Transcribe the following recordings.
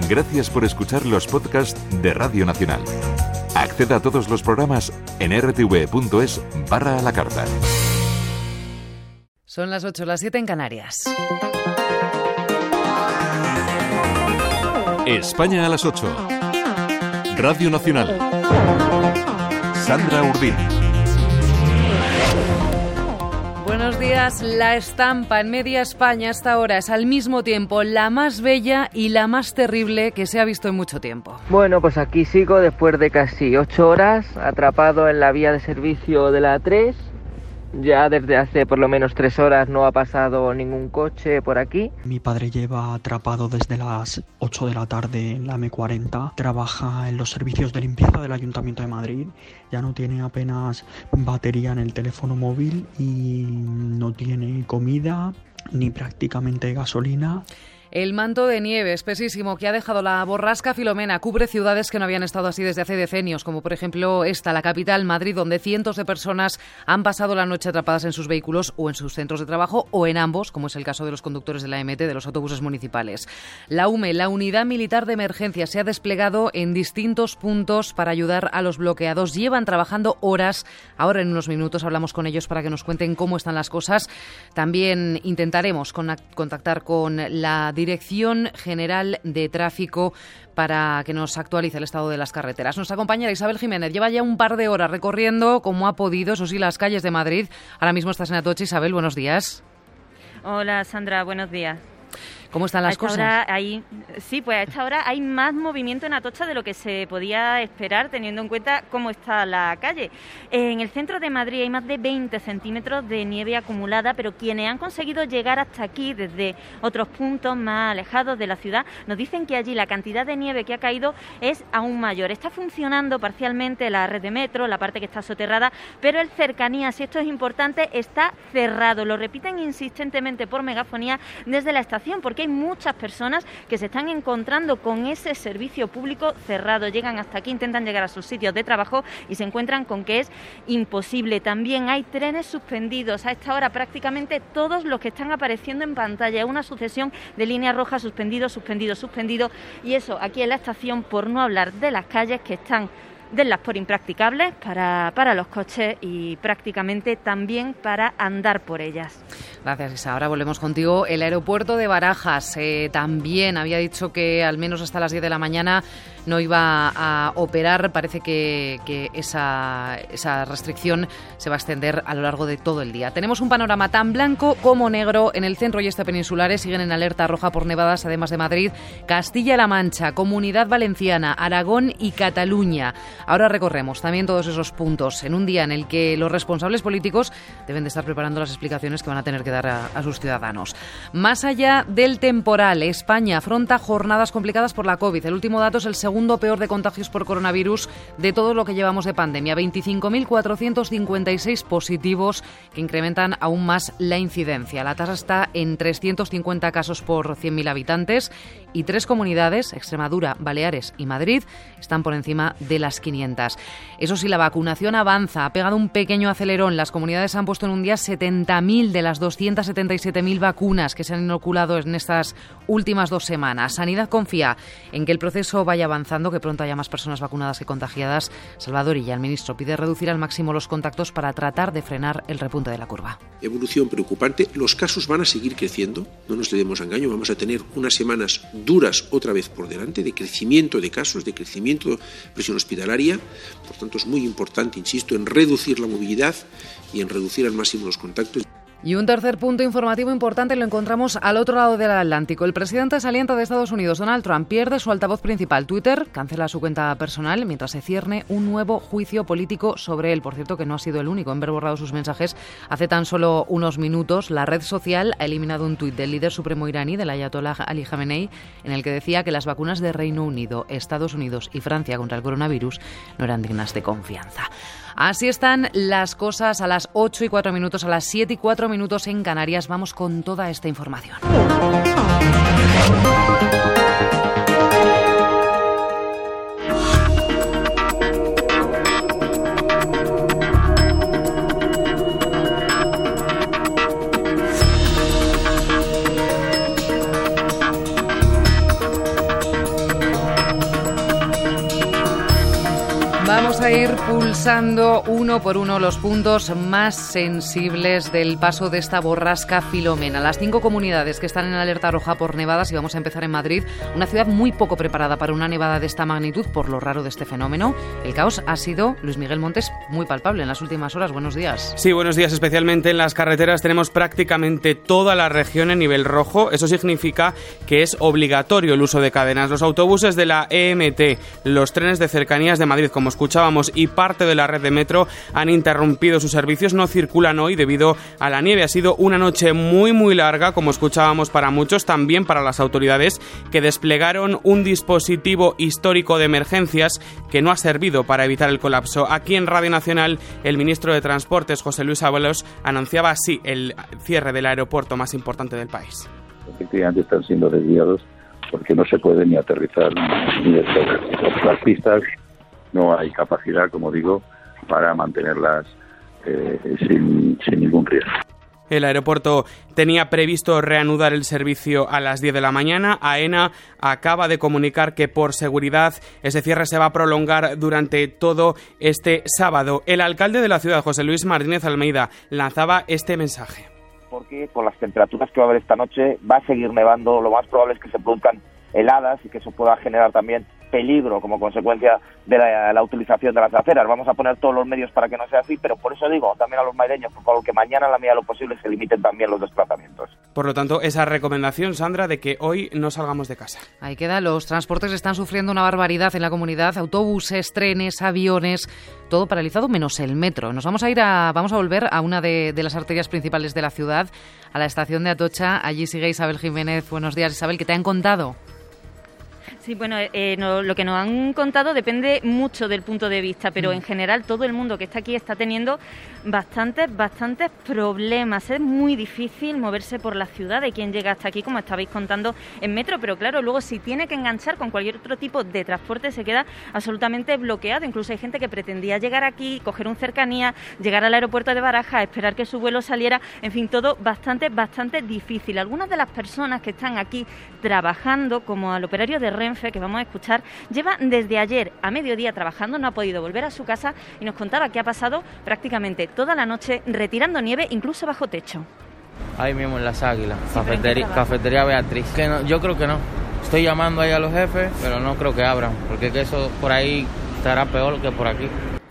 Gracias por escuchar los podcasts de Radio Nacional. Acceda a todos los programas en rtv.es/a la carta. Son las 8, las 7 en Canarias. España a las 8. Radio Nacional. Sandra Urdín. Buenos días. La estampa en media España hasta ahora es al mismo tiempo la más bella y la más terrible que se ha visto en mucho tiempo. Bueno, pues aquí sigo después de casi 8 horas atrapado en la vía de servicio de la A3. Ya desde hace por lo menos 3 horas no ha pasado ningún coche por aquí. Mi padre lleva atrapado desde las 8 de la tarde en la M40. Trabaja en los servicios de limpieza del Ayuntamiento de Madrid. Ya no tiene apenas batería en el teléfono móvil y no tiene comida ni prácticamente gasolina. El manto de nieve espesísimo que ha dejado la borrasca Filomena cubre ciudades que no habían estado así desde hace decenios, como por ejemplo esta, la capital, Madrid, donde cientos de personas han pasado la noche atrapadas en sus vehículos o en sus centros de trabajo o en ambos, como es el caso de los conductores de la MT, de los autobuses municipales. La UME, la Unidad Militar de Emergencia, se ha desplegado en distintos puntos para ayudar a los bloqueados. Llevan trabajando horas. Ahora en unos minutos hablamos con ellos para que nos cuenten cómo están las cosas. También intentaremos contactar con la Dirección General de Tráfico para que nos actualice el estado de las carreteras. Nuestra compañera Isabel Jiménez lleva ya un par de horas recorriendo como ha podido, eso sí, las calles de Madrid. Ahora mismo estás en Atocha. Isabel, buenos días. Hola Sandra, buenos días. ¿Cómo están las cosas? A esta hora hay más movimiento en Atocha de lo que se podía esperar, teniendo en cuenta cómo está la calle. En el centro de Madrid hay más de 20 centímetros de nieve acumulada, pero quienes han conseguido llegar hasta aquí desde otros puntos más alejados de la ciudad nos dicen que allí la cantidad de nieve que ha caído es aún mayor. Está funcionando parcialmente la red de metro, la parte que está soterrada, pero el cercanías, y esto es importante, está cerrado. Lo repiten insistentemente por megafonía desde la estación, porque hay muchas personas que se están encontrando con ese servicio público cerrado. Llegan hasta aquí, intentan llegar a sus sitios de trabajo y se encuentran con que es imposible. También hay trenes suspendidos. A esta hora prácticamente todos los que están apareciendo en pantalla. Una sucesión de líneas rojas, suspendido. Y eso aquí en la estación, por no hablar de las calles que están denlas por impracticables para los coches y prácticamente también para andar por ellas. Gracias, Isa. Ahora volvemos contigo. El aeropuerto de Barajas también había dicho que al menos hasta las 10 de la mañana no iba a operar. Parece que esa restricción se va a extender a lo largo de todo el día. Tenemos un panorama tan blanco como negro en el centro y este peninsulares. Siguen en alerta roja por nevadas, además de Madrid, Castilla-La Mancha, Comunidad Valenciana, Aragón y Cataluña. Ahora recorremos también todos esos puntos en un día en el que los responsables políticos deben de estar preparando las explicaciones que van a tener que dar a sus ciudadanos. Más allá del temporal, España afronta jornadas complicadas por la COVID. El último dato es el segundo peor de contagios por coronavirus de todo lo que llevamos de pandemia. 25.456 positivos que incrementan aún más la incidencia. La tasa está en 350 casos por 100.000 habitantes y 3 comunidades, Extremadura, Baleares y Madrid, están por encima de las 500. Eso sí, la vacunación avanza, ha pegado un pequeño acelerón. Las comunidades han puesto en un día 70.000 de las 277.000 vacunas que se han inoculado en estas últimas 2 semanas. Sanidad confía en que el proceso vaya avanzando, que pronto haya más personas vacunadas que contagiadas. Salvador Illa, el ministro, pide reducir al máximo los contactos para tratar de frenar el repunte de la curva. Evolución preocupante, los casos van a seguir creciendo, no nos debemos a engaño, vamos a tener unas semanas duras otra vez por delante de crecimiento de casos, de crecimiento de presión hospitalaria. Por tanto, es muy importante, insisto, en reducir la movilidad y en reducir al máximo los contactos. Y un tercer punto informativo importante lo encontramos al otro lado del Atlántico. El presidente saliente de Estados Unidos, Donald Trump, pierde su altavoz principal, Twitter, cancela su cuenta personal mientras se cierne un nuevo juicio político sobre él. Por cierto, que no ha sido el único en ver borrado sus mensajes. Hace tan solo unos minutos, la red social ha eliminado un tuit del líder supremo iraní, del ayatollah Ali Khamenei, en el que decía que las vacunas de Reino Unido, Estados Unidos y Francia contra el coronavirus no eran dignas de confianza. Así están las cosas a las 8:04, a las 7:04 en Canarias. Vamos con toda esta información. Vamos a ir pulsando uno por uno los puntos más sensibles del paso de esta borrasca Filomena. Las 5 comunidades que están en alerta roja por nevadas, y vamos a empezar en Madrid, una ciudad muy poco preparada para una nevada de esta magnitud por lo raro de este fenómeno. El caos ha sido, Luis Miguel Montes, muy palpable en las últimas horas. Buenos días. Sí, buenos días. Especialmente en las carreteras tenemos prácticamente toda la región en nivel rojo. Eso significa que es obligatorio el uso de cadenas. Los autobuses de la EMT, los trenes de cercanías de Madrid, como escuchábamos, y parte de la red de metro han interrumpido sus servicios, no circulan hoy debido a la nieve. Ha sido una noche muy larga, como escuchábamos, para muchos, también para las autoridades, que desplegaron un dispositivo histórico de emergencias que no ha servido para evitar el colapso. Aquí en Radio Nacional, el ministro de Transportes, José Luis Ábalos, anunciaba así el cierre del aeropuerto más importante del país. Efectivamente están siendo desviados porque no se puede ni aterrizar ni despegar. Las pistas no hay capacidad, como digo, para mantenerlas sin ningún riesgo. El aeropuerto tenía previsto reanudar el servicio a las 10 de la mañana. AENA acaba de comunicar que por seguridad ese cierre se va a prolongar durante todo este sábado. El alcalde de la ciudad, José Luis Martínez Almeida, lanzaba este mensaje. Porque por las temperaturas que va a haber esta noche va a seguir nevando, lo más probable es que se produzcan heladas y que eso pueda generar también peligro como consecuencia de la utilización de las aceras. Vamos a poner todos los medios para que no sea así, pero por eso digo también a los madrileños, por favor, que mañana en la medida de lo posible se limiten también los desplazamientos. Por lo tanto, esa recomendación, Sandra, de que hoy no salgamos de casa. Ahí queda, los transportes están sufriendo una barbaridad en la comunidad, autobuses, trenes, aviones, todo paralizado menos el metro. Nos vamos a volver a una de las arterias principales de la ciudad, a la estación de Atocha. Allí sigue Isabel Jiménez. Buenos días, Isabel, ¿qué te han contado? Sí, bueno, lo que nos han contado depende mucho del punto de vista, pero en general todo el mundo que está aquí está teniendo bastantes problemas. Es muy difícil moverse por la ciudad de quien llega hasta aquí, como estabais contando, en metro, pero claro, luego si tiene que enganchar con cualquier otro tipo de transporte se queda absolutamente bloqueado. Incluso hay gente que pretendía llegar aquí, coger un cercanía, llegar al aeropuerto de Barajas, esperar que su vuelo saliera, en fin, todo bastante difícil. Algunas de las personas que están aquí trabajando, como al operario de Renfe, que vamos a escuchar, lleva desde ayer a mediodía trabajando, no ha podido volver a su casa y nos contaba que ha pasado prácticamente toda la noche retirando nieve, incluso bajo techo. Ahí mismo en Las Águilas, cafetería Beatriz. Que no, yo creo que no. Estoy llamando ahí a los jefes, pero no creo que abran, porque que eso por ahí estará peor que por aquí.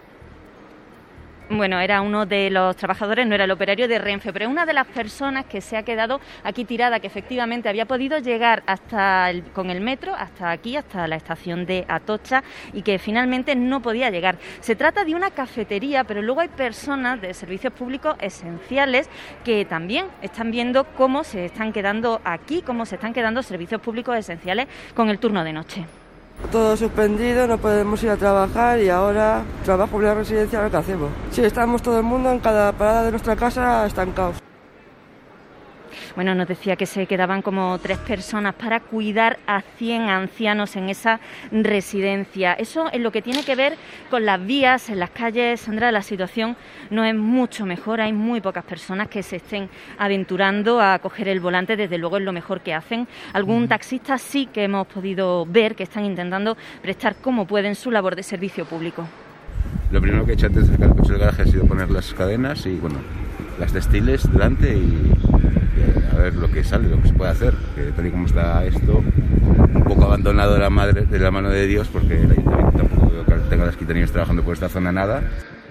Bueno, era uno de los trabajadores, no era el operario de Renfe, pero es una de las personas que se ha quedado aquí tirada, que efectivamente había podido llegar con el metro hasta aquí, hasta la estación de Atocha, y que finalmente no podía llegar. Se trata de una cafetería, pero luego hay personas de servicios públicos esenciales que también están viendo cómo se están quedando aquí, cómo se están quedando servicios públicos esenciales con el turno de noche. Todo suspendido, no podemos ir a trabajar y ahora trabajo en una residencia, ¿qué hacemos? Sí, estamos todo el mundo en cada parada de nuestra casa estancados. Bueno, nos decía que se quedaban como 3 personas para cuidar a 100 ancianos en esa residencia. Eso es lo que tiene que ver con las vías, en las calles. Sandra, la situación no es mucho mejor. Hay muy pocas personas que se estén aventurando a coger el volante. Desde luego es lo mejor que hacen. Algún taxista sí que hemos podido ver que están intentando prestar como pueden su labor de servicio público. Lo primero que he hecho antes de sacar el coche del garaje ha sido poner las cadenas y, bueno, las textiles delante y a ver lo que sale, lo que se puede hacer, que tal y como está esto, un poco abandonado de la mano de Dios, porque el ayuntamiento tampoco veo que tenga las quitanieves trabajando por esta zona nada.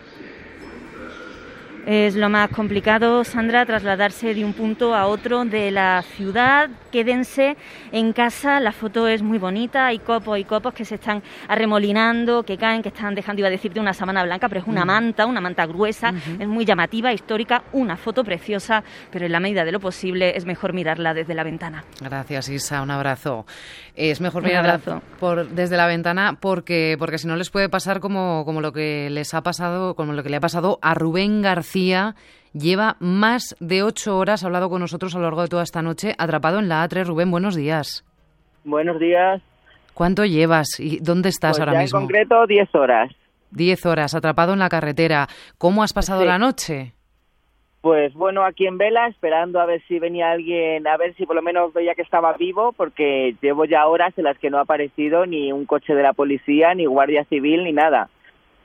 Es lo más complicado, Sandra, trasladarse de un punto a otro de la ciudad. Quédense en casa, la foto es muy bonita, hay copos y copos que se están arremolinando, que caen, que están dejando, iba a decirte una sábana blanca, pero es una manta gruesa, es muy llamativa, histórica, una foto preciosa, pero en la medida de lo posible es mejor mirarla desde la ventana. Gracias, Isa, un abrazo. Es mejor mirarla desde la ventana porque si no les puede pasar como lo que les ha pasado, como lo que le ha pasado a Rubén García. Lleva más de 8 horas, ha hablado con nosotros a lo largo de toda esta noche, atrapado en la A3. Rubén, buenos días. Buenos días. ¿Cuánto llevas y dónde estás ahora mismo? En concreto 10 horas. 10 horas, atrapado en la carretera. ¿Cómo has pasado la noche? Pues bueno, aquí en vela, esperando a ver si venía alguien, a ver si por lo menos veía que estaba vivo, porque llevo ya horas en las que no ha aparecido ni un coche de la policía, ni guardia civil, ni nada.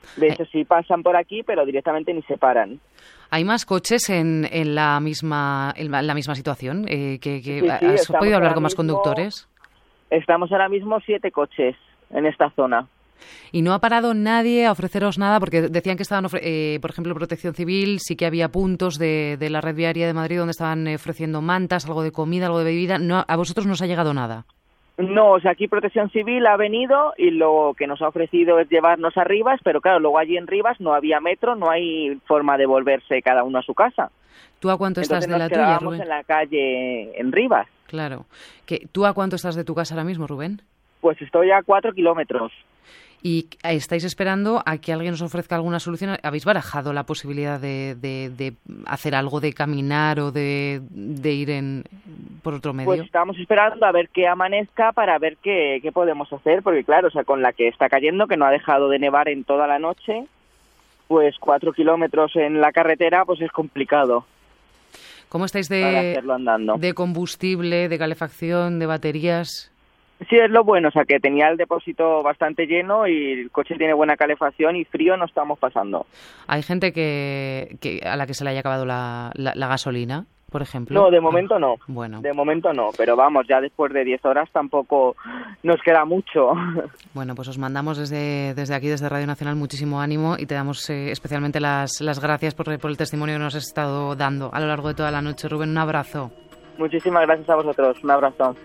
De hecho, sí pasan por aquí, pero directamente ni se paran. ¿Hay más coches en la misma situación? Sí, ¿Has podido hablar con más conductores? Estamos ahora mismo 7 coches en esta zona. ¿Y no ha parado nadie a ofreceros nada? Porque decían que estaban, por ejemplo, Protección Civil, sí que había puntos de la red viaria de Madrid donde estaban ofreciendo mantas, algo de comida, algo de bebida. No, ¿a vosotros no os ha llegado nada? No, o sea, aquí Protección Civil ha venido y lo que nos ha ofrecido es llevarnos a Rivas, pero claro, luego allí en Rivas no había metro, no hay forma de volverse cada uno a su casa. ¿Tú a cuánto estás de la tuya, Rubén? Entonces nos quedábamos en la calle en Rivas. Claro. ¿Tú a cuánto estás de tu casa ahora mismo, Rubén? Pues estoy a 4 kilómetros. ¿Y estáis esperando a que alguien os ofrezca alguna solución? ¿Habéis barajado la posibilidad de hacer algo, de caminar o de ir por otro medio? Pues estamos esperando a ver que amanezca para ver qué podemos hacer, porque claro, o sea, con la que está cayendo, que no ha dejado de nevar en toda la noche, pues 4 kilómetros en la carretera, pues es complicado. ¿Cómo estáis para hacerlo andando. de combustible, de calefacción, de baterías? Sí, es lo bueno, o sea, que tenía el depósito bastante lleno y el coche tiene buena calefacción y frío no estamos pasando. ¿Hay gente que a la que se le haya acabado la gasolina, por ejemplo? No, de momento no. Bueno. De momento no, pero vamos, ya después de 10 horas tampoco nos queda mucho. Bueno, pues os mandamos desde aquí, desde Radio Nacional, muchísimo ánimo y te damos especialmente las gracias por el testimonio que nos has estado dando a lo largo de toda la noche. Rubén, un abrazo. Muchísimas gracias a vosotros. Un abrazo.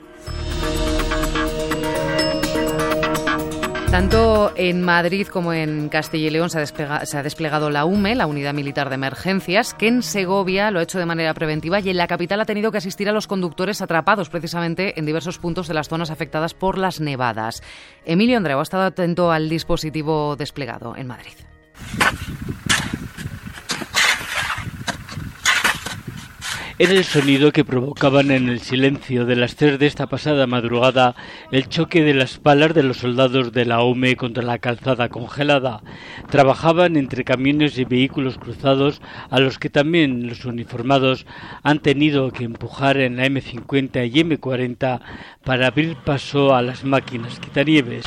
Tanto en Madrid como en Castilla y León se ha desplegado la UME, la Unidad Militar de Emergencias, que en Segovia lo ha hecho de manera preventiva y en la capital ha tenido que asistir a los conductores atrapados precisamente en diversos puntos de las zonas afectadas por las nevadas. Emilio Andreu ha estado atento al dispositivo desplegado en Madrid. Era el sonido que provocaban en el silencio de las 3 de esta pasada madrugada el choque de las palas de los soldados de la UME contra la calzada congelada. Trabajaban entre camiones y vehículos cruzados a los que también los uniformados han tenido que empujar en la M50 y M40 para abrir paso a las máquinas quitanieves.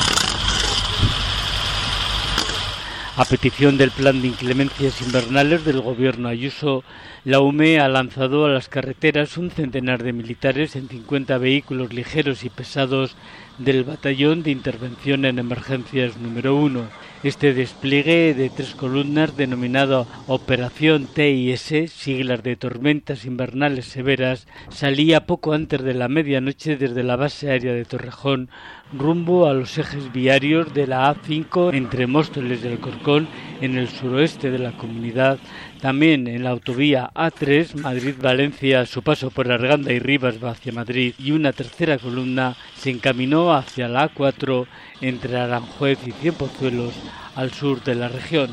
A petición del Plan de Inclemencias Invernales del Gobierno Ayuso, la UME ha lanzado a las carreteras un centenar de militares en 50 vehículos ligeros y pesados del Batallón de Intervención en Emergencias número 1. Este despliegue de 3 columnas, denominado Operación TIS, siglas de Tormentas Invernales Severas, salía poco antes de la medianoche desde la base aérea de Torrejón rumbo a los ejes viarios de la A5 entre Móstoles y Alcorcón en el suroeste de la comunidad, también en la autovía A3 Madrid-Valencia a su paso por Arganda y Rivas hacia Madrid, y una tercera columna se encaminó hacia la A4 entre Aranjuez y Cienpozuelos al sur de la región.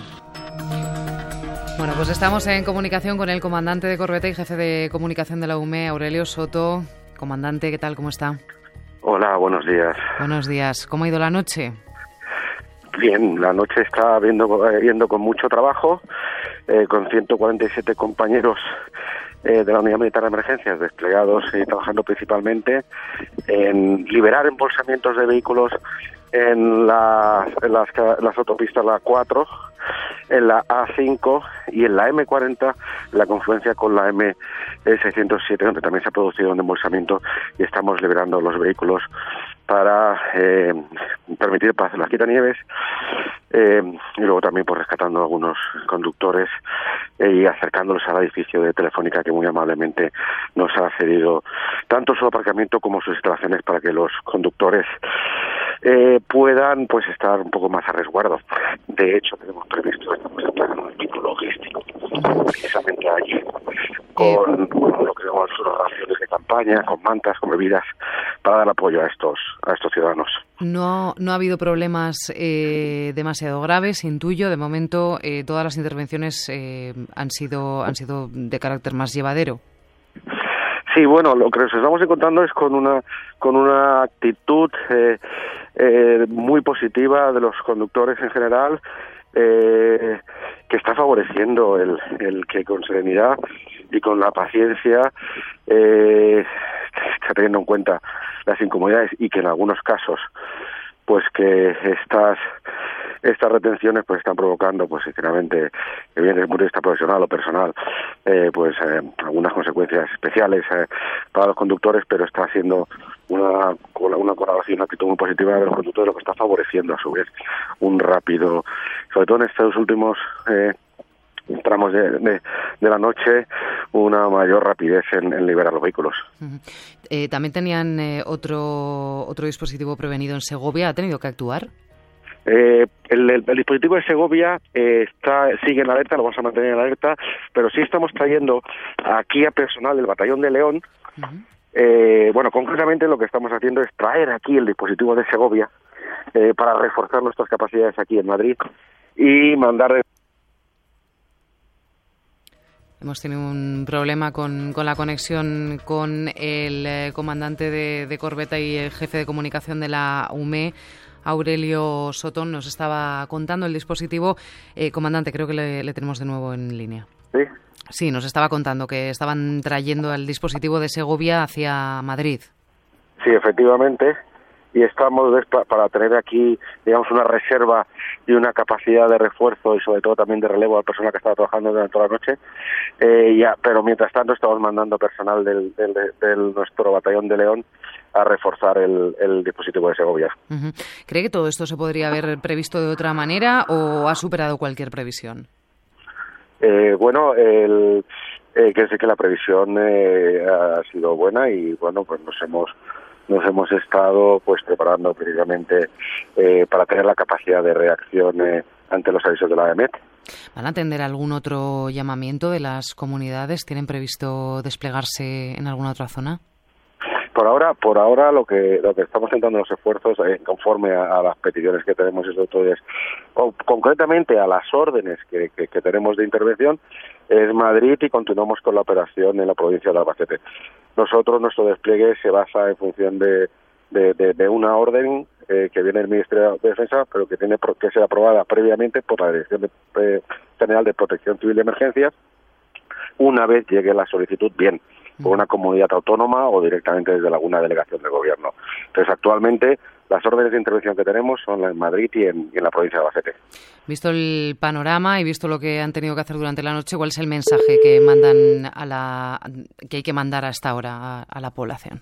Bueno, pues estamos en comunicación con el comandante de corbeta y jefe de comunicación de la UME, Aurelio Soto. Comandante, ¿qué tal? ¿Cómo está? Hola, buenos días. Buenos días. ¿Cómo ha ido la noche? Bien, la noche está viendo con mucho trabajo, con 147 compañeros de la Unidad Militar de Emergencias desplegados y trabajando principalmente en liberar embolsamientos de vehículos en las autopistas, la 4, en la A5 y en la M40, la confluencia con la M607, donde también se ha producido un embolsamiento y estamos liberando los vehículos para permitir el paso de las quitanieves y luego también pues rescatando a algunos conductores y acercándolos al edificio de Telefónica, que muy amablemente nos ha cedido tanto su aparcamiento como sus instalaciones para que los conductores puedan pues estar un poco más a resguardo. De hecho, tenemos previsto un equipo logístico precisamente allí con lo que llamamos raciones de campaña, con mantas, con bebidas, para dar apoyo a estos ciudadanos. No ha habido problemas demasiado graves, intuyo. De momento, todas las intervenciones han sido de carácter más llevadero. Sí, bueno, lo que nos estamos encontrando es con una actitud muy positiva de los conductores en general, que está favoreciendo el que con serenidad y con la paciencia está teniendo en cuenta las incomodidades y que en algunos casos pues que estas retenciones pues están provocando, pues sinceramente, que bien desde el punto de vista profesional o personal, algunas consecuencias especiales para los conductores, pero está siendo una colaboración, una actitud muy positiva de los conductores, lo que está favoreciendo a su vez un rápido, sobre todo en estos últimos tramos de la noche, una mayor rapidez en liberar los vehículos. También tenían otro dispositivo prevenido en Segovia. ¿Ha tenido que actuar? El dispositivo de Segovia sigue en alerta, lo vamos a mantener en alerta, pero sí estamos trayendo aquí a personal del Batallón de León. Concretamente lo que estamos haciendo es traer aquí el dispositivo de Segovia para reforzar nuestras capacidades aquí en Madrid y mandar... Hemos tenido un problema con la conexión con el comandante de corbeta y el jefe de comunicación de la UME, Aurelio Soto. Nos estaba contando el dispositivo. Comandante, creo que le tenemos de nuevo en línea. ¿Sí? Sí, nos estaba contando que estaban trayendo el dispositivo de Segovia hacia Madrid. Sí, efectivamente. Y estamos para tener aquí, digamos, una reserva y una capacidad de refuerzo y sobre todo también de relevo al personal que estaba trabajando durante toda la noche. Pero mientras tanto estamos mandando personal del nuestro Batallón de León a reforzar el dispositivo de Segovia. ¿Cree que todo esto se podría haber previsto de otra manera o ha superado cualquier previsión? Que sé que la previsión ha sido buena y bueno, pues nos hemos estado pues preparando precisamente para tener la capacidad de reacción ante los avisos de la AEMET. ¿Van a atender algún otro llamamiento de las comunidades? ¿Tienen previsto desplegarse en alguna otra zona? Por ahora lo que estamos centrando los esfuerzos conforme a las peticiones que tenemos es concretamente a las órdenes que tenemos de intervención es Madrid y continuamos con la operación en la provincia de Albacete. Nuestro despliegue se basa en función de una orden que viene del Ministerio de Defensa, pero que tiene que ser aprobada previamente por la Dirección General de Protección Civil de Emergencias, una vez llegue la solicitud bien por una comunidad autónoma o directamente desde alguna delegación del gobierno. Entonces, actualmente, las órdenes de intervención que tenemos son en Madrid y en la provincia de Albacete. Visto el panorama y visto lo que han tenido que hacer durante la noche, ¿cuál es el mensaje que mandan que hay que mandar a esta hora a la población?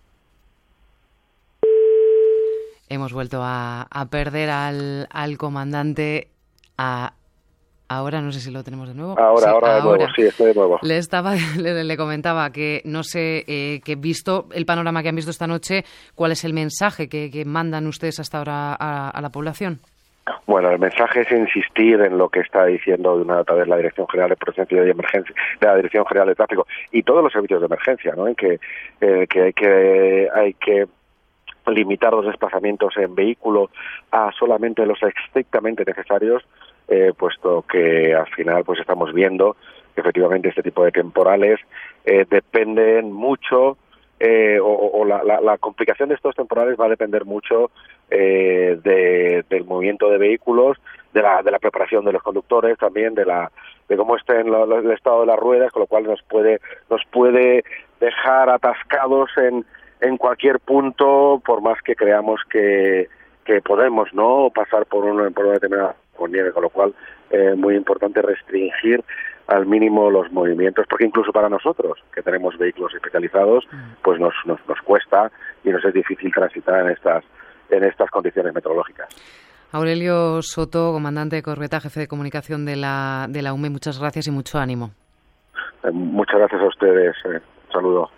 Hemos vuelto a perder al comandante. Ahora no sé si lo tenemos de nuevo. Estoy de nuevo. Le comentaba que no sé, que visto el panorama que han visto esta noche, ¿cuál es el mensaje que mandan ustedes hasta ahora a la población? Bueno, el mensaje es insistir en lo que está diciendo de una vez la Dirección General de Protección Civil y Emergencia, de la Dirección General de Tráfico y todos los servicios de emergencia, ¿no? En que hay que limitar los desplazamientos en vehículo a solamente los estrictamente necesarios, puesto que al final pues estamos viendo que efectivamente este tipo de temporales dependen mucho la complicación de estos temporales va a depender mucho del movimiento de vehículos, de la preparación de los conductores, también de cómo esté el estado de las ruedas, con lo cual nos puede dejar atascados en cualquier punto, por más que creamos que podemos no pasar por una determinada con nieve, con lo cual muy importante restringir al mínimo los movimientos, porque incluso para nosotros, que tenemos vehículos especializados, pues nos cuesta y nos es difícil transitar en estas condiciones meteorológicas. Aurelio Soto, comandante de corbeta, jefe de comunicación de la UME, muchas gracias y mucho ánimo. Muchas gracias a ustedes. Un saludo.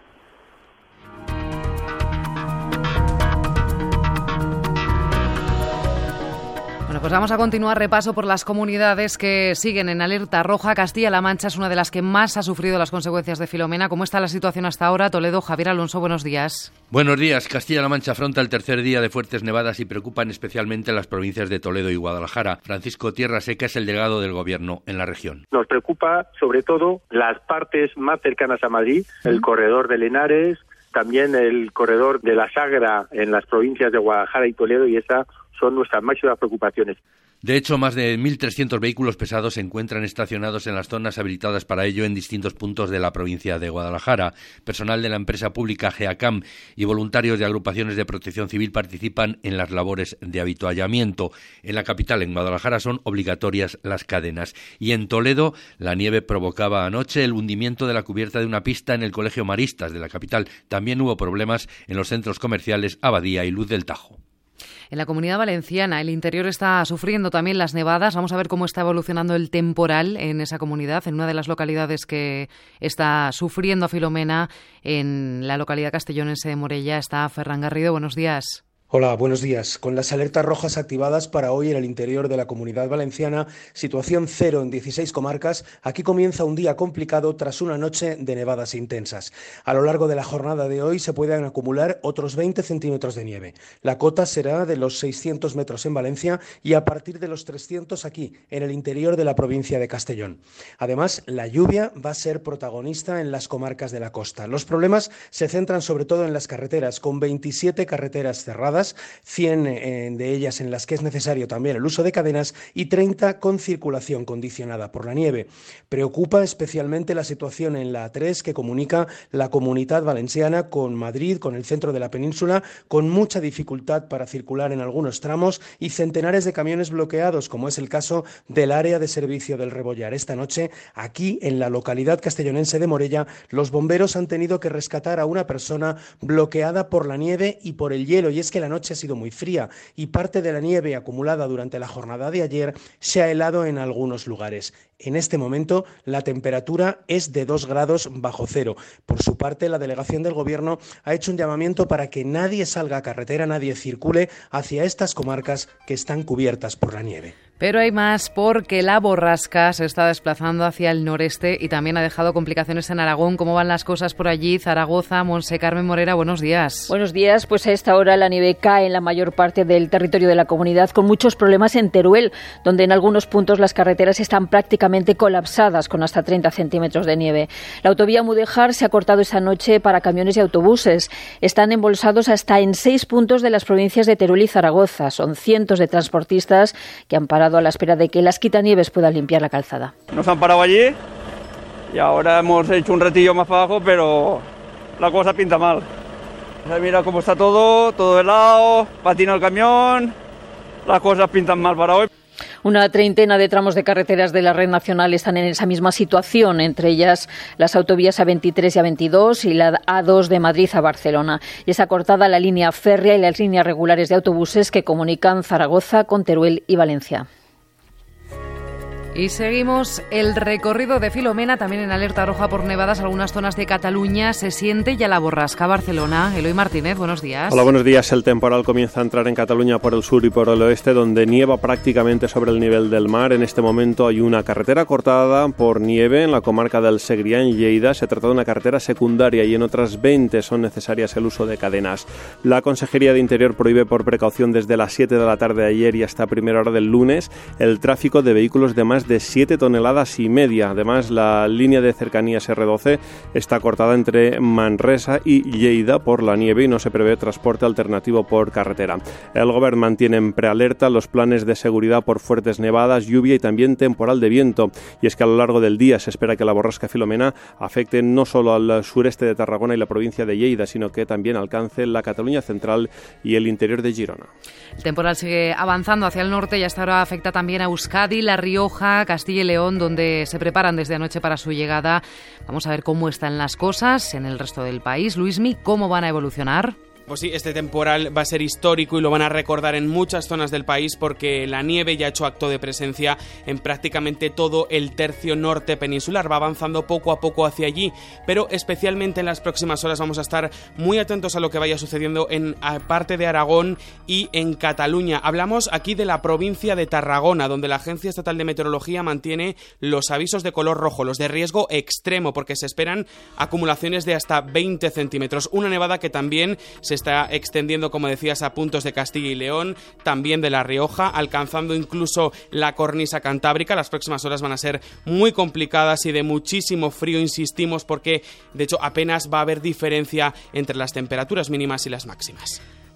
Bueno, pues vamos a continuar repaso por las comunidades que siguen en alerta roja. Castilla-La Mancha es una de las que más ha sufrido las consecuencias de Filomena. ¿Cómo está la situación hasta ahora? Toledo, Javier Alonso, buenos días. Buenos días. Castilla-La Mancha afronta el tercer día de fuertes nevadas y preocupan especialmente las provincias de Toledo y Guadalajara. Francisco Tierra Seca es el delegado del Gobierno en la región. Nos preocupa sobre todo las partes más cercanas a Madrid, el corredor de Lenares, también el corredor de la Sagra en las provincias de Guadalajara y Toledo y esa son nuestras máximas preocupaciones. De hecho, más de 1.300 vehículos pesados se encuentran estacionados en las zonas habilitadas para ello en distintos puntos de la provincia de Guadalajara. Personal de la empresa pública GEACAM y voluntarios de agrupaciones de protección civil participan en las labores de avituallamiento. En la capital, en Guadalajara, son obligatorias las cadenas. Y en Toledo, la nieve provocaba anoche el hundimiento de la cubierta de una pista en el Colegio Maristas de la capital. También hubo problemas en los centros comerciales Abadía y Luz del Tajo. En la Comunidad Valenciana, el interior está sufriendo también las nevadas. Vamos a ver cómo está evolucionando el temporal en esa comunidad. En una de las localidades que está sufriendo a Filomena, en la localidad castellonense de Morella, está Ferran Garrido. Buenos días. Hola, buenos días. Con las alertas rojas activadas para hoy en el interior de la Comunidad Valenciana, situación 0 en 16 comarcas, aquí comienza un día complicado tras una noche de nevadas intensas. A lo largo de la jornada de hoy se pueden acumular otros 20 centímetros de nieve. La cota será de los 600 metros en Valencia y a partir de los 300 aquí, en el interior de la provincia de Castellón. Además, la lluvia va a ser protagonista en las comarcas de la costa. Los problemas se centran sobre todo en las carreteras, con 27 carreteras cerradas, 100 de ellas en las que es necesario también el uso de cadenas y 30 con circulación condicionada por la nieve. Preocupa especialmente la situación en la A3 que comunica la Comunidad Valenciana con Madrid, con el centro de la península, con mucha dificultad para circular en algunos tramos y centenares de camiones bloqueados, como es el caso del área de servicio del Rebollar. Esta noche, aquí en la localidad castellonense de Morella, los bomberos han tenido que rescatar a una persona bloqueada por la nieve y por el hielo, y es que la noche ha sido muy fría y parte de la nieve acumulada durante la jornada de ayer se ha helado en algunos lugares. En este momento la temperatura es de 2 grados bajo cero. Por su parte, la delegación del Gobierno ha hecho un llamamiento para que nadie salga a carretera, nadie circule hacia estas comarcas que están cubiertas por la nieve. Pero hay más, porque la borrasca se está desplazando hacia el noreste y también ha dejado complicaciones en Aragón. ¿Cómo van las cosas por allí? Zaragoza, Monse Carmen Morera, buenos días. Buenos días. Pues a esta hora la nieve cae en la mayor parte del territorio de la comunidad, con muchos problemas en Teruel, donde en algunos puntos las carreteras están prácticamente colapsadas, con hasta 30 centímetros de nieve. La autovía Mudéjar se ha cortado esta noche para camiones y autobuses. Están embolsados hasta en 6 puntos de las provincias de Teruel y Zaragoza. Son cientos de transportistas que han parado a la espera de que las quitanieves puedan limpiar la calzada. Nos han parado allí y ahora hemos hecho un retillo más para abajo, pero la cosa pinta mal. Mira cómo está todo helado, patina el camión, las cosas pintan mal para hoy. Una treintena de tramos de carreteras de la red nacional están en esa misma situación, entre ellas las autovías A23 y A22 y la A2 de Madrid a Barcelona. Y está cortada la línea férrea y las líneas regulares de autobuses que comunican Zaragoza con Teruel y Valencia. Y seguimos el recorrido de Filomena, también en alerta roja por nevadas. Algunas zonas de Cataluña se siente ya la borrasca. Barcelona, Eloy Martínez, buenos días. Hola, buenos días. El temporal comienza a entrar en Cataluña por el sur y por el oeste, donde nieva prácticamente sobre el nivel del mar. En este momento hay una carretera cortada por nieve en la comarca del Segrià, en Lleida. Se trata de una carretera secundaria y en otras 20 son necesarias el uso de cadenas. La Consejería de Interior prohíbe por precaución desde las 7 de la tarde de ayer y hasta primera hora del lunes el tráfico de vehículos de más de 7,5 toneladas. Además, la línea de cercanías R12 está cortada entre Manresa y Lleida por la nieve y no se prevé transporte alternativo por carretera. El Govern mantiene en prealerta los planes de seguridad por fuertes nevadas, lluvia y también temporal de viento. Y es que a lo largo del día se espera que la borrasca Filomena afecte no solo al sureste de Tarragona y la provincia de Lleida, sino que también alcance la Cataluña central y el interior de Girona. El temporal sigue avanzando hacia el norte y hasta ahora afecta también a Euskadi, La Rioja, Castilla y León, donde se preparan desde anoche para su llegada. Vamos a ver cómo están las cosas en el resto del país. Luismi, ¿cómo van a evolucionar? Pues sí, este temporal va a ser histórico y lo van a recordar en muchas zonas del país porque la nieve ya ha hecho acto de presencia en prácticamente todo el tercio norte peninsular. Va avanzando poco a poco hacia allí, pero especialmente en las próximas horas vamos a estar muy atentos a lo que vaya sucediendo en parte de Aragón y en Cataluña. Hablamos aquí de la provincia de Tarragona, donde la Agencia Estatal de Meteorología mantiene los avisos de color rojo, los de riesgo extremo, porque se esperan acumulaciones de hasta 20 centímetros. Una nevada que también se está extendiendo, como decías, a puntos de Castilla y León, también de La Rioja, alcanzando incluso la cornisa cantábrica. Las próximas horas van a ser muy complicadas y de muchísimo frío, insistimos, porque de hecho apenas va a haber diferencia entre las temperaturas mínimas y las máximas.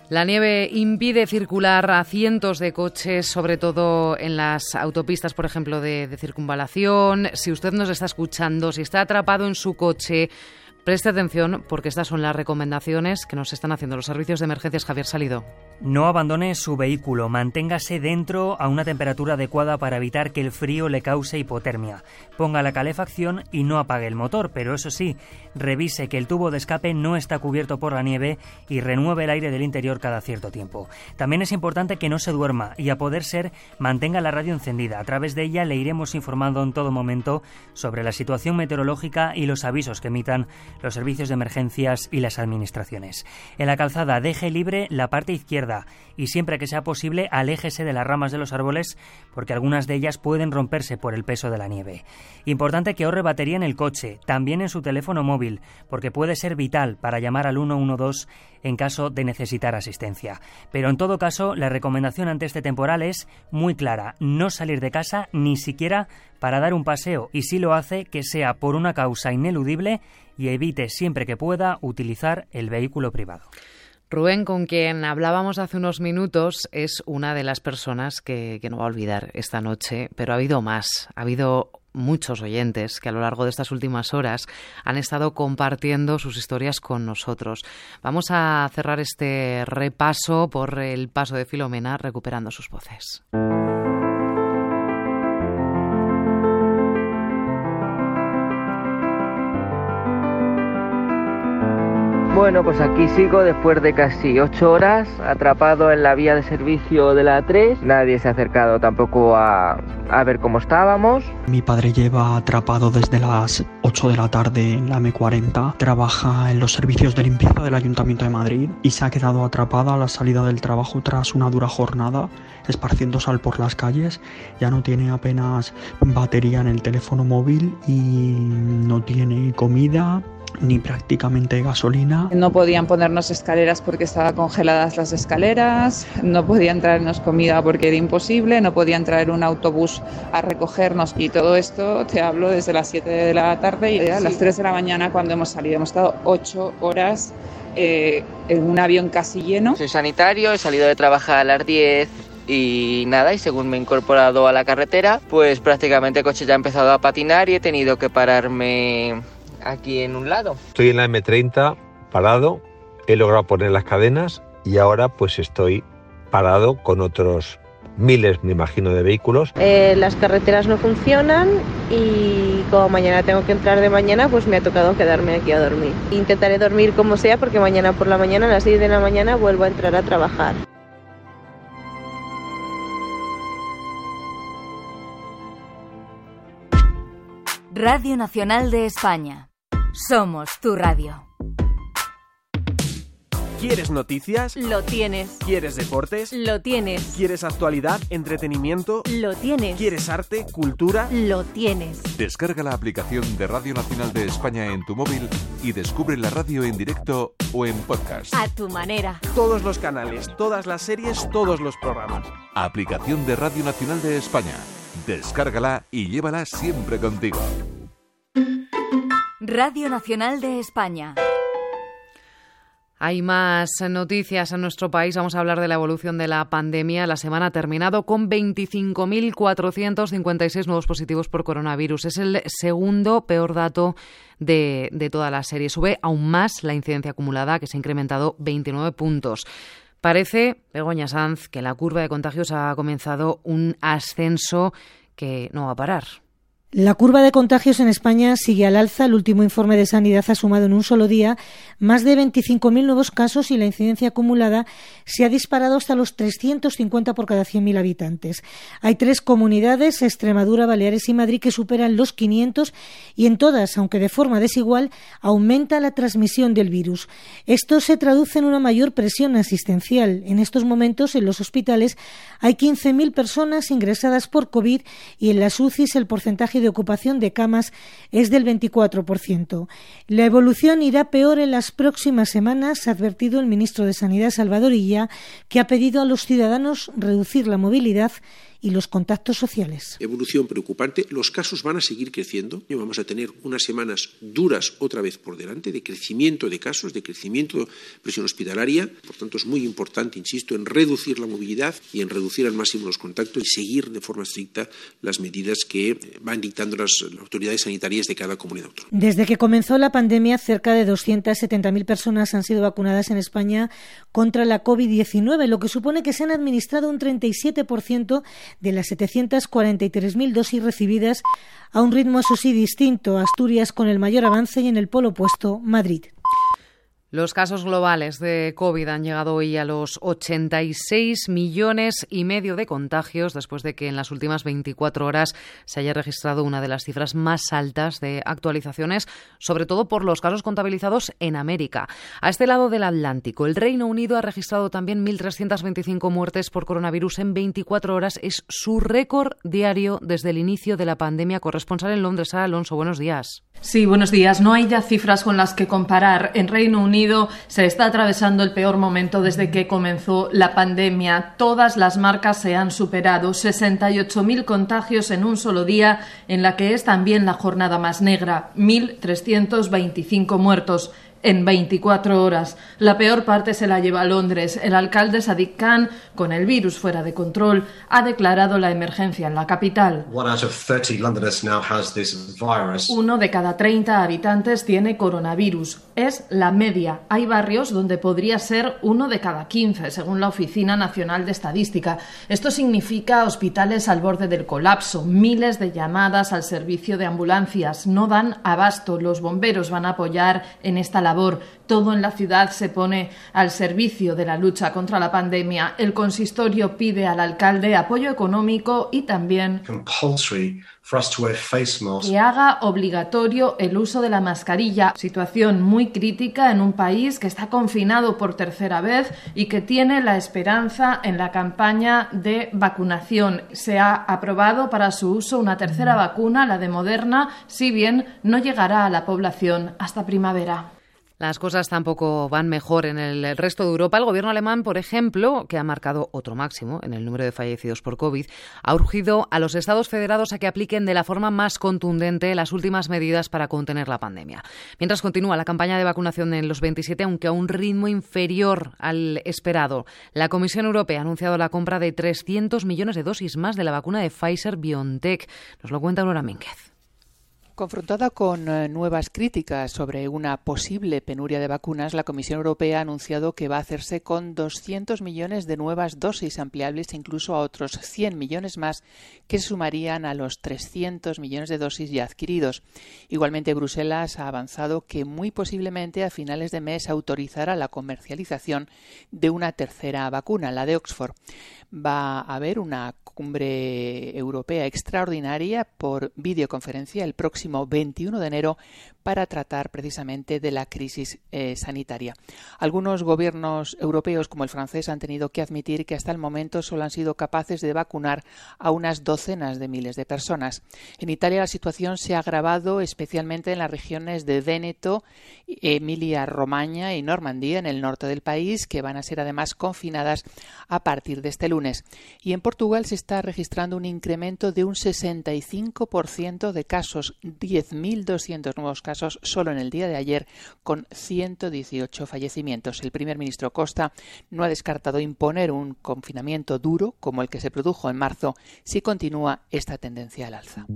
La nieve impide circular a cientos de coches, sobre todo en las autopistas, por ejemplo, de circunvalación. Si usted nos está escuchando, si está atrapado en su coche, preste atención porque estas son las recomendaciones que nos están haciendo los servicios de emergencias. Javier Salido. No abandone su vehículo, manténgase dentro a una temperatura adecuada para evitar que el frío le cause hipotermia. Ponga la calefacción y no apague el motor, pero eso sí, revise que el tubo de escape no está cubierto por la nieve y renueve el aire del interior cada cierto tiempo. También es importante que no se duerma y, a poder ser, mantenga la radio encendida. A través de ella le iremos informando en todo momento sobre la situación meteorológica y los avisos que emitan los servicios de emergencias y las administraciones. En la calzada deje libre la parte izquierda y siempre que sea posible aléjese de las ramas de los árboles porque algunas de ellas pueden romperse por el peso de la nieve. Importante que ahorre batería en el coche, también en su teléfono móvil, porque puede ser vital para llamar al 112 en caso de necesitar asistencia. Pero en todo caso, la recomendación ante este temporal es muy clara: no salir de casa ni siquiera para dar un paseo, y si lo hace, que sea por una causa ineludible y evite siempre que pueda utilizar el vehículo privado. Rubén, con quien hablábamos hace unos minutos, es una de las personas que no va a olvidar esta noche, pero ha habido más. Ha habido muchos oyentes que a lo largo de estas últimas horas han estado compartiendo sus historias con nosotros. Vamos a cerrar este repaso por el paso de Filomena recuperando sus voces. Bueno, pues aquí sigo después de casi 8 horas atrapado en la vía de servicio de la A3. Nadie se ha acercado tampoco a ver cómo estábamos. Mi padre lleva atrapado desde las 8 de la tarde en la M40. Trabaja en los servicios de limpieza del Ayuntamiento de Madrid y se ha quedado atrapada a la salida del trabajo tras una dura jornada, esparciendo sal por las calles. Ya no tiene apenas batería en el teléfono móvil y no tiene comida ni prácticamente gasolina. No podían ponernos escaleras porque estaban congeladas las escaleras, no podían traernos comida porque era imposible, no podían traer un autobús a recogernos, y todo esto te hablo desde las 7 de la tarde y a las 3 de la mañana cuando hemos salido. Hemos estado 8 horas en un avión casi lleno. Soy sanitario, he salido de trabajar a las 10 y nada, y según me he incorporado a la carretera, pues prácticamente el coche ya ha empezado a patinar y he tenido que pararme aquí en un lado. Estoy en la M30 parado, he logrado poner las cadenas y ahora pues estoy parado con otros miles, me imagino, de vehículos. Las carreteras no funcionan y como mañana tengo que entrar de mañana, pues me ha tocado quedarme aquí a dormir. Intentaré dormir como sea porque mañana por la mañana a las 6 de la mañana vuelvo a entrar a trabajar. Radio Nacional de España. Somos tu radio. ¿Quieres noticias? Lo tienes. ¿Quieres deportes? Lo tienes. ¿Quieres actualidad, entretenimiento? Lo tienes. ¿Quieres arte, cultura? Lo tienes. Descarga la aplicación de Radio Nacional de España en tu móvil y descubre la radio en directo o en podcast. A tu manera. Todos los canales, todas las series, todos los programas. Aplicación de Radio Nacional de España. Descárgala y llévala siempre contigo. Radio Nacional de España. Hay más noticias en nuestro país. Vamos a hablar de la evolución de la pandemia. La semana ha terminado con 25.456 nuevos positivos por coronavirus. Es el segundo peor dato de toda la serie. Sube aún más la incidencia acumulada, que se ha incrementado 29 puntos. Parece, Begoña Sanz, que la curva de contagios ha comenzado un ascenso que no va a parar. La curva de contagios en España sigue al alza. El último informe de Sanidad ha sumado en un solo día más de 25.000 nuevos casos y la incidencia acumulada se ha disparado hasta los 350 por cada 100.000 habitantes. Hay 3 comunidades, Extremadura, Baleares y Madrid, que superan los 500 y en todas, aunque de forma desigual, aumenta la transmisión del virus. Esto se traduce en una mayor presión asistencial. En estos momentos, en los hospitales, hay 15.000 personas ingresadas por COVID y en las UCIs el porcentaje de ocupación de camas es del 24%. La evolución irá peor en las próximas semanas, ha advertido el ministro de Sanidad, Salvador Illa, que ha pedido a los ciudadanos reducir la movilidad y los contactos sociales. Evolución preocupante. Los casos van a seguir creciendo. Vamos a tener unas semanas duras otra vez por delante de crecimiento de casos, de crecimiento de presión hospitalaria. Por tanto, es muy importante, insisto, en reducir la movilidad y en reducir al máximo los contactos y seguir de forma estricta las medidas que van dictando las autoridades sanitarias de cada comunidad autónoma. Desde que comenzó la pandemia, cerca de 270.000 personas han sido vacunadas en España contra la COVID-19, lo que supone que se han administrado un 37% de las 743.000 dosis recibidas, a un ritmo, eso sí, distinto. Asturias con el mayor avance y en el polo opuesto, Madrid. Los casos globales de COVID han llegado hoy a los 86,5 millones de contagios, después de que en las últimas 24 horas se haya registrado una de las cifras más altas de actualizaciones, sobre todo por los casos contabilizados en América. A este lado del Atlántico, el Reino Unido ha registrado también 1.325 muertes por coronavirus en 24 horas. Es su récord diario desde el inicio de la pandemia. Corresponsal en Londres, Sara Alonso, buenos días. Sí, buenos días. No hay ya cifras con las que comparar. En Reino Unido se está atravesando el peor momento desde que comenzó la pandemia. Todas las marcas se han superado. 68.000 contagios en un solo día, en la que es también la jornada más negra. 1.325 muertos en 24 horas. La peor parte se la lleva Londres. El alcalde Sadiq Khan, con el virus fuera de control, ha declarado la emergencia en la capital. 1 de cada 30 habitantes tiene coronavirus. Es la media. Hay barrios donde podría ser 1 de cada 15, según la Oficina Nacional de Estadística. Esto significa hospitales al borde del colapso, miles de llamadas al servicio de ambulancias. No dan abasto. Los bomberos van a apoyar en esta labor. Todo en la ciudad se pone al servicio de la lucha contra la pandemia. El consistorio pide al alcalde apoyo económico y también que haga obligatorio el uso de la mascarilla. Situación muy crítica en un país que está confinado por tercera vez y que tiene la esperanza en la campaña de vacunación. Se ha aprobado para su uso una tercera vacuna, la de Moderna, si bien no llegará a la población hasta primavera. Las cosas tampoco van mejor en el resto de Europa. El gobierno alemán, por ejemplo, que ha marcado otro máximo en el número de fallecidos por COVID, ha urgido a los Estados federados a que apliquen de la forma más contundente las últimas medidas para contener la pandemia. Mientras continúa la campaña de vacunación en los 27, aunque a un ritmo inferior al esperado. La Comisión Europea ha anunciado la compra de 300 millones de dosis más de la vacuna de Pfizer-BioNTech. Nos lo cuenta Aurora Mínguez. Confrontada con nuevas críticas sobre una posible penuria de vacunas, la Comisión Europea ha anunciado que va a hacerse con 200 millones de nuevas dosis ampliables incluso a otros 100 millones más que se sumarían a los 300 millones de dosis ya adquiridos. Igualmente, Bruselas ha avanzado que muy posiblemente a finales de mes autorizará la comercialización de una tercera vacuna, la de Oxford. Va a haber una cumbre europea extraordinaria por videoconferencia el próximo 21 de enero para tratar precisamente de la crisis sanitaria. Algunos gobiernos europeos, como el francés, han tenido que admitir que hasta el momento solo han sido capaces de vacunar a unas docenas de miles de personas. En Italia la situación se ha agravado especialmente en las regiones de Véneto, Emilia-Romagna y Normandía, en el norte del país, que van a ser además confinadas a partir de este lunes. Y en Portugal se está registrando un incremento de un 65% de casos, 10.200 nuevos casos solo en el día de ayer, con 118 fallecimientos. El primer ministro Costa no ha descartado imponer un confinamiento duro como el que se produjo en marzo si continúa esta tendencia al alza.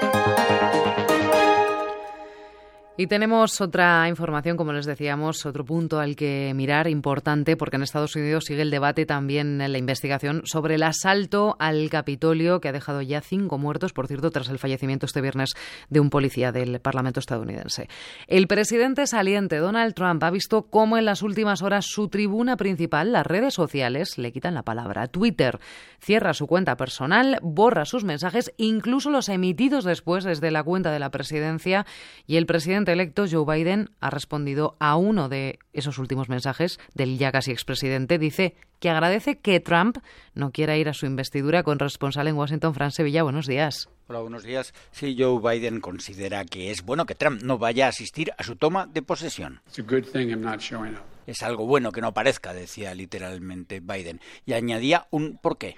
Y tenemos otra información, como les decíamos, otro punto al que mirar importante, porque en Estados Unidos sigue el debate, también en la investigación sobre el asalto al Capitolio, que ha dejado ya 5 muertos, por cierto, tras el fallecimiento este viernes de un policía del Parlamento estadounidense. El presidente saliente, Donald Trump, ha visto cómo en las últimas horas su tribuna principal, las redes sociales, le quitan la palabra. Twitter cierra su cuenta personal, borra sus mensajes, incluso los emitidos después desde la cuenta de la presidencia, y el presidente electo Joe Biden ha respondido a uno de esos últimos mensajes del ya casi expresidente. Dice que agradece que Trump no quiera ir a su investidura. Corresponsal en Washington, Fran Sevilla, buenos días. Hola, buenos días. Sí, Joe Biden considera que es bueno que Trump no vaya a asistir a su toma de posesión. It's a good thing I'm not showing up. Es algo bueno que no aparezca, decía literalmente Biden, y añadía un porqué.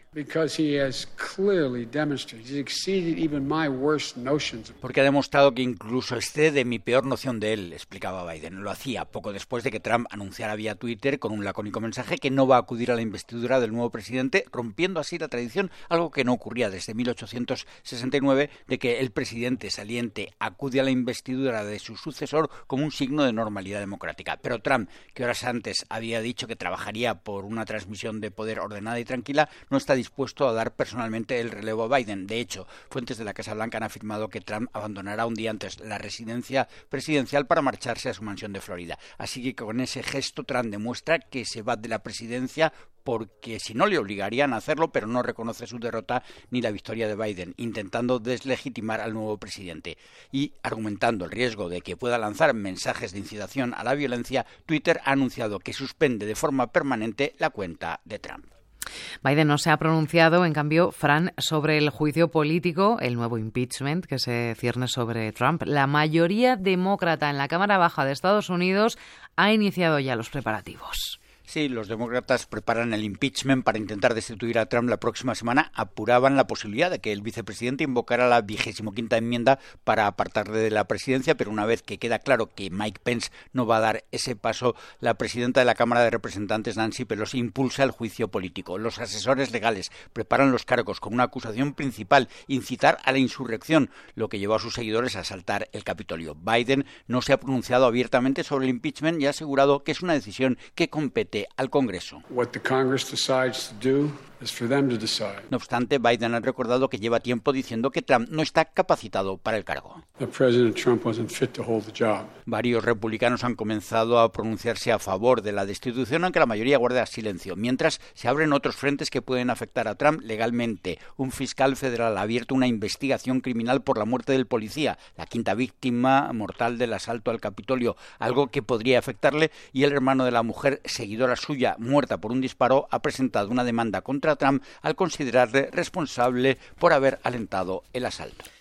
Porque ha demostrado que incluso excede mi peor noción de él, explicaba Biden. Lo hacía poco después de que Trump anunciara vía Twitter con un lacónico mensaje que no va a acudir a la investidura del nuevo presidente, rompiendo así la tradición, algo que no ocurría desde 1869, de que el presidente saliente acude a la investidura de su sucesor como un signo de normalidad democrática. Pero Trump, que horas antes había dicho que trabajaría por una transmisión de poder ordenada y tranquila, no está dispuesto a dar personalmente el relevo a Biden. De hecho, fuentes de la Casa Blanca han afirmado que Trump abandonará un día antes la residencia presidencial para marcharse a su mansión de Florida. Así que con ese gesto Trump demuestra que se va de la presidencia porque si no le obligarían a hacerlo, pero no reconoce su derrota ni la victoria de Biden, intentando deslegitimar al nuevo presidente. Y argumentando el riesgo de que pueda lanzar mensajes de incitación a la violencia, Twitter ha anunciado que suspende de forma permanente la cuenta de Trump. Biden no se ha pronunciado, en cambio, Fran, sobre el juicio político, el nuevo impeachment que se cierne sobre Trump. La mayoría demócrata en la Cámara Baja de Estados Unidos ha iniciado ya los preparativos. Sí, los demócratas preparan el impeachment para intentar destituir a Trump la próxima semana. Apuraban la posibilidad de que el vicepresidente invocara la 25ª enmienda para apartarle de la presidencia, pero una vez que queda claro que Mike Pence no va a dar ese paso, la presidenta de la Cámara de Representantes, Nancy Pelosi, impulsa el juicio político. Los asesores legales preparan los cargos con una acusación principal: incitar a la insurrección, lo que llevó a sus seguidores a asaltar el Capitolio. Biden no se ha pronunciado abiertamente sobre el impeachment y ha asegurado que es una decisión que compete al Congreso. No obstante, Biden ha recordado que lleva tiempo diciendo que Trump no está capacitado para el cargo. Varios republicanos han comenzado a pronunciarse a favor de la destitución, aunque la mayoría guarda silencio, mientras se abren otros frentes que pueden afectar a Trump legalmente. Un fiscal federal ha abierto una investigación criminal por la muerte del policía, la quinta víctima mortal del asalto al Capitolio, algo que podría afectarle, y el hermano de la mujer, seguidora suya, muerta por un disparo, ha presentado una demanda contra Trump al considerarle responsable por haber alentado el asalto.